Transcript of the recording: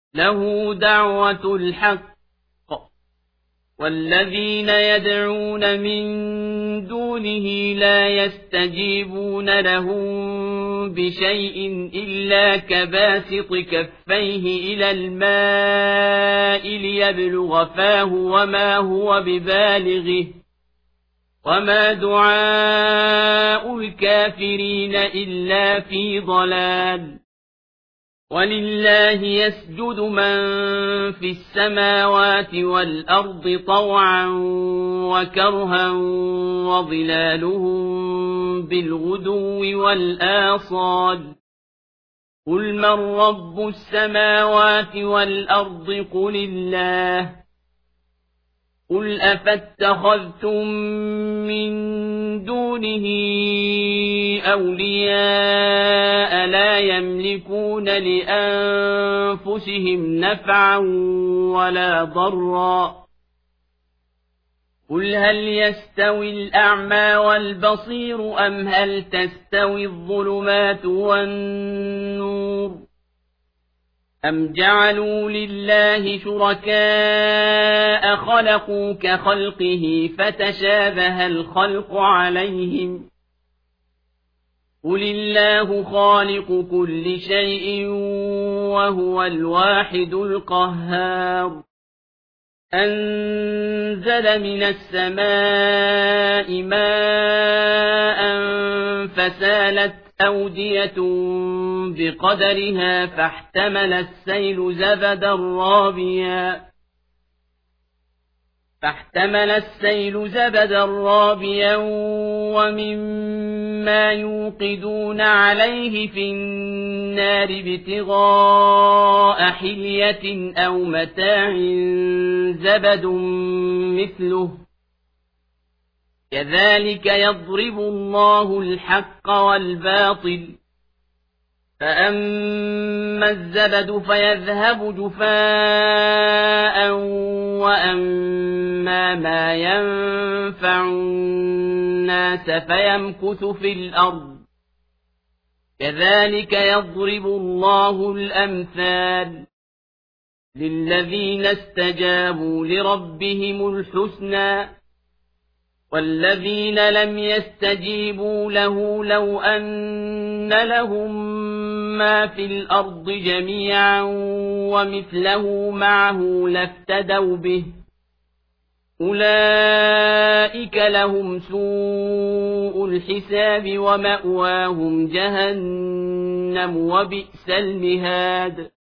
له دعوة الحق والذين يدعون من دونه لا يستجيبون لهم بشيء إلا كباسط كفيه إلى الماء ليبلغ فاه وما هو ببالغه وما دعاء الكافرين إلا في ضلال ولله يسجد من في السماوات والأرض طوعا وكرها وظلالهم بالغدو والآصال قل من رب السماوات والأرض قل الله قل أفاتخذتم من دونه أولياء لا يملكون لأنفسهم نفعا ولا ضرا قل هل يستوي الأعمى والبصير أم هل تستوي الظلمات والنور أم جعلوا لله شركاء خلقوا كخلقه فتشابه الخلق عليهم قل الله خالق كل شيء وهو الواحد القهار أنزل من السماء ماء فسالت أودية بقدرها فاحتمل السيل زبدا رابيا ومما يوقدون عليه في النار ابتغاء حلية أو متاع زبد مثله كذلك يضرب الله الحق والباطل فأما الزبد فيذهب جفاء وأما ما ينفع الناس فيمكث في الأرض كذلك يضرب الله الأمثال للذين استجابوا لربهم الحسنى والذين لم يستجيبوا له لو أن لهم ما في الأرض جميعا ومثله معه لافتدوا به أولئك لهم سوء الحساب ومأواهم جهنم وبئس المهاد